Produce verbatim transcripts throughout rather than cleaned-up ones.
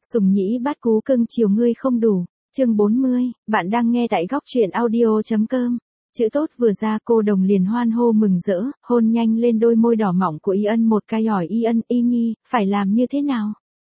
Sùng nhĩ bát cú cưng chiều ngươi không đủ. Chương bốn mươi, bạn đang nghe tại góc truyện audio chấm com. Chữ tốt vừa ra cô đồng liền hoan hô mừng rỡ, hôn nhanh lên đôi môi đỏ mọng của Y Ân một cái hỏi Y Ân Y Nhi, phải làm như thế nào?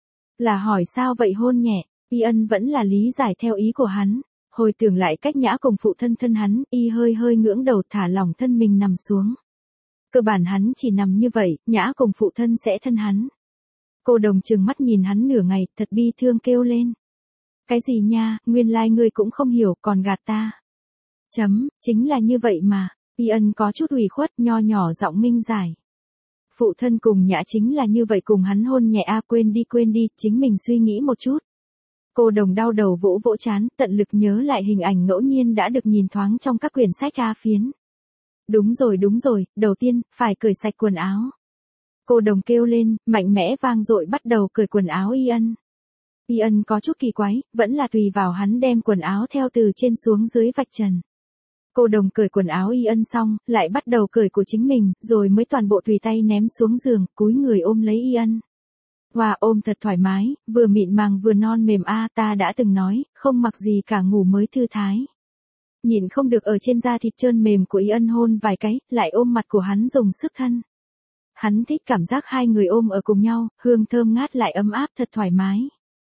Là hỏi sao vậy hôn nhẹ, Y Ân vẫn là lý giải theo ý của hắn. Hồi tưởng lại cách Nhã cùng phụ thân thân hắn, Y hơi hơi ngưỡng đầu thả lỏng thân mình nằm xuống. Cơ bản hắn chỉ nằm như vậy, Nhã cùng phụ thân sẽ thân hắn. Cô đồng trừng mắt nhìn hắn nửa ngày, thật bi thương kêu lên. Cái gì nha, nguyên lai like ngươi cũng không hiểu, còn gạt ta. Chấm, chính là như vậy mà. Y Ân có chút ủy khuất, nho nhỏ giọng minh giải. Phụ thân cùng Nhã chính là như vậy cùng hắn hôn nhẹ a, quên đi quên đi, chính mình suy nghĩ một chút. Cô đồng đau đầu vỗ vỗ chán, tận lực nhớ lại hình ảnh ngẫu nhiên đã được nhìn thoáng trong các quyển sách A phiến. Đúng rồi đúng rồi, đầu tiên, phải cởi sạch quần áo. Cô đồng kêu lên, mạnh mẽ vang dội bắt đầu cởi quần áo Y Ân. Y Ân có chút kỳ quái, vẫn là tùy vào hắn đem quần áo theo từ trên xuống dưới vạch trần. Cô đồng cởi quần áo Y Ân xong, lại bắt đầu cởi của chính mình, rồi mới toàn bộ tùy tay ném xuống giường, cúi người ôm lấy Y Ân. Wow, ôm thật thoải mái, vừa mịn màng vừa non mềm a, ta đã từng nói, không mặc gì cả ngủ mới thư thái. Nhìn không được ở trên da thịt trơn mềm của Y Ân hôn vài cái, lại ôm mặt của hắn dùng sức thân. Hắn thích cảm giác hai người ôm ở cùng nhau, hương thơm ngát lại ấm áp thật thoải mái.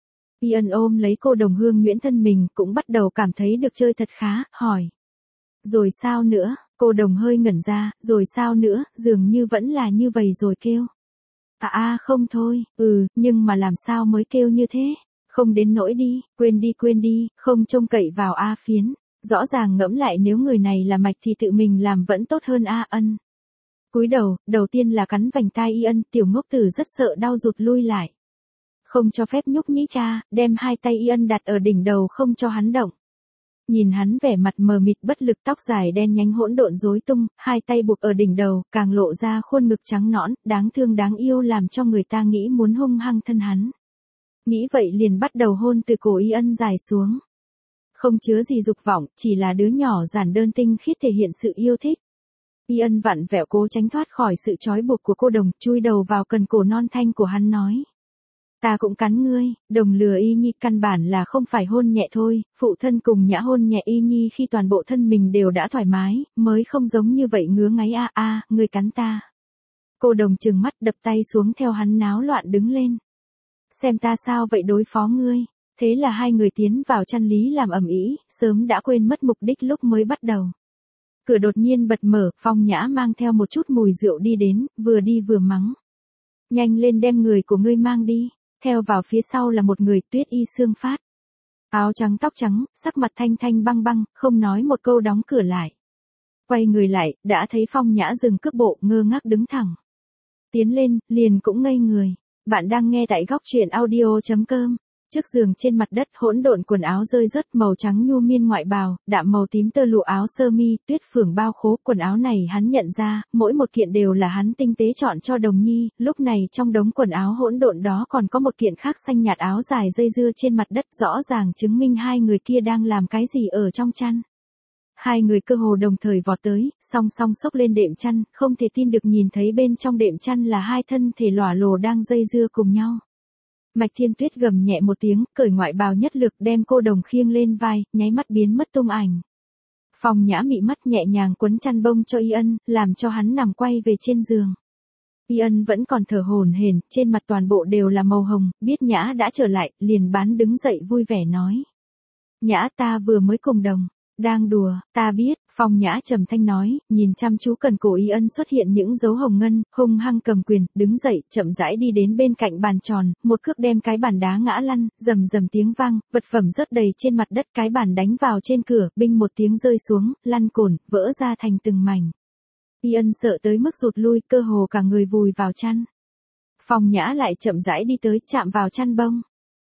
Y Ân ôm lấy cô đồng hương nhuyễn thân mình, cũng bắt đầu cảm thấy được chơi thật khá, hỏi. Rồi sao nữa, cô đồng hơi ngẩn ra, rồi sao nữa, dường như vẫn là như vậy rồi kêu. À a không thôi, ừ, nhưng mà làm sao mới kêu như thế, không đến nỗi đi, quên đi quên đi, không trông cậy vào A phiến. Rõ ràng ngẫm lại nếu người này là mạch thì tự mình làm vẫn tốt hơn A Ân. Cúi đầu, đầu tiên là cắn vành tai Y Ân, tiểu ngốc tử rất sợ đau rụt lui lại. Không cho phép nhúc nhích cha, đem hai tay Y Ân đặt ở đỉnh đầu không cho hắn động. Nhìn hắn vẻ mặt mờ mịt bất lực, tóc dài đen nhánh hỗn độn rối tung, hai tay buộc ở đỉnh đầu, càng lộ ra khuôn ngực trắng nõn, đáng thương đáng yêu làm cho người ta nghĩ muốn hung hăng thân hắn. Nghĩ vậy liền bắt đầu hôn từ cổ Y Ân dài xuống. Không chứa gì dục vọng, chỉ là đứa nhỏ giản đơn tinh khiết thể hiện sự yêu thích. Y Ân vặn vẹo cố tránh thoát khỏi sự trói buộc của cô đồng, chui đầu vào cần cổ non thanh của hắn nói. Ta cũng cắn ngươi, đồng lừa Y Nhi, căn bản là không phải hôn nhẹ thôi, phụ thân cùng Nhã hôn nhẹ Y Nhi khi toàn bộ thân mình đều đã thoải mái, mới không giống như vậy ngứa ngáy a a, ngươi cắn ta. Cô đồng trừng mắt đập tay xuống theo hắn náo loạn đứng lên. Xem ta sao vậy đối phó ngươi. Thế là hai người tiến vào chăn lý làm ầm ĩ, sớm đã quên mất mục đích lúc mới bắt đầu. Cửa đột nhiên bật mở, Phong Nhã mang theo một chút mùi rượu đi đến, vừa đi vừa mắng. Nhanh lên đem người của ngươi mang đi. Theo vào phía sau là một người Tuyết Y Xương Phát. Áo trắng tóc trắng, sắc mặt thanh thanh băng băng, không nói một câu đóng cửa lại. Quay người lại, đã thấy Phong Nhã dừng cước bộ, ngơ ngác đứng thẳng. Tiến lên, liền cũng ngây người. Bạn đang nghe tại góc truyện audio chấm com. Trước giường trên mặt đất hỗn độn quần áo rơi rớt, màu trắng nhu miên ngoại bào, đạm màu tím tơ lụa áo sơ mi, tuyết phường bao khố, quần áo này hắn nhận ra, mỗi một kiện đều là hắn tinh tế chọn cho Đồng Nhi, lúc này trong đống quần áo hỗn độn đó còn có một kiện khác xanh nhạt áo dài dây dưa trên mặt đất, rõ ràng chứng minh hai người kia đang làm cái gì ở trong chăn. Hai người cơ hồ đồng thời vọt tới, song song xốc lên đệm chăn, không thể tin được nhìn thấy bên trong đệm chăn là hai thân thể lỏa lồ đang dây dưa cùng nhau. Mạch Thiên Tuyết gầm nhẹ một tiếng, cởi ngoại bào nhất lực đem cô đồng khiêng lên vai, nháy mắt biến mất tung ảnh. Phong Nhã mị mắt nhẹ nhàng quấn chăn bông cho Y Ân, làm cho hắn nằm quay về trên giường. Y Ân vẫn còn thở hổn hển, trên mặt toàn bộ đều là màu hồng, biết Nhã đã trở lại, liền bán đứng dậy vui vẻ nói. Nhã ta vừa mới cùng đồng. Đang đùa, ta biết, Phong Nhã trầm thanh nói, nhìn chăm chú cần cổ Y Ân xuất hiện những dấu hồng ngân, hung hăng cầm quyền, đứng dậy, chậm rãi đi đến bên cạnh bàn tròn, một cước đem cái bàn đá ngã lăn, rầm rầm tiếng vang, vật phẩm rớt đầy trên mặt đất, cái bàn đánh vào trên cửa, binh một tiếng rơi xuống, lăn cồn, vỡ ra thành từng mảnh. Y Ân sợ tới mức rụt lui, cơ hồ cả người vùi vào chăn. Phong Nhã lại chậm rãi đi tới, chạm vào chăn bông.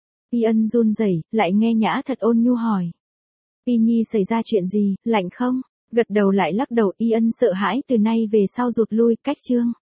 Y Ân run rẩy, lại nghe Nhã thật ôn nhu hỏi. Y Nhi xảy ra chuyện gì, lạnh không? Gật đầu lại lắc đầu. Y Ân sợ hãi từ nay về sau rụt lui, cách chương.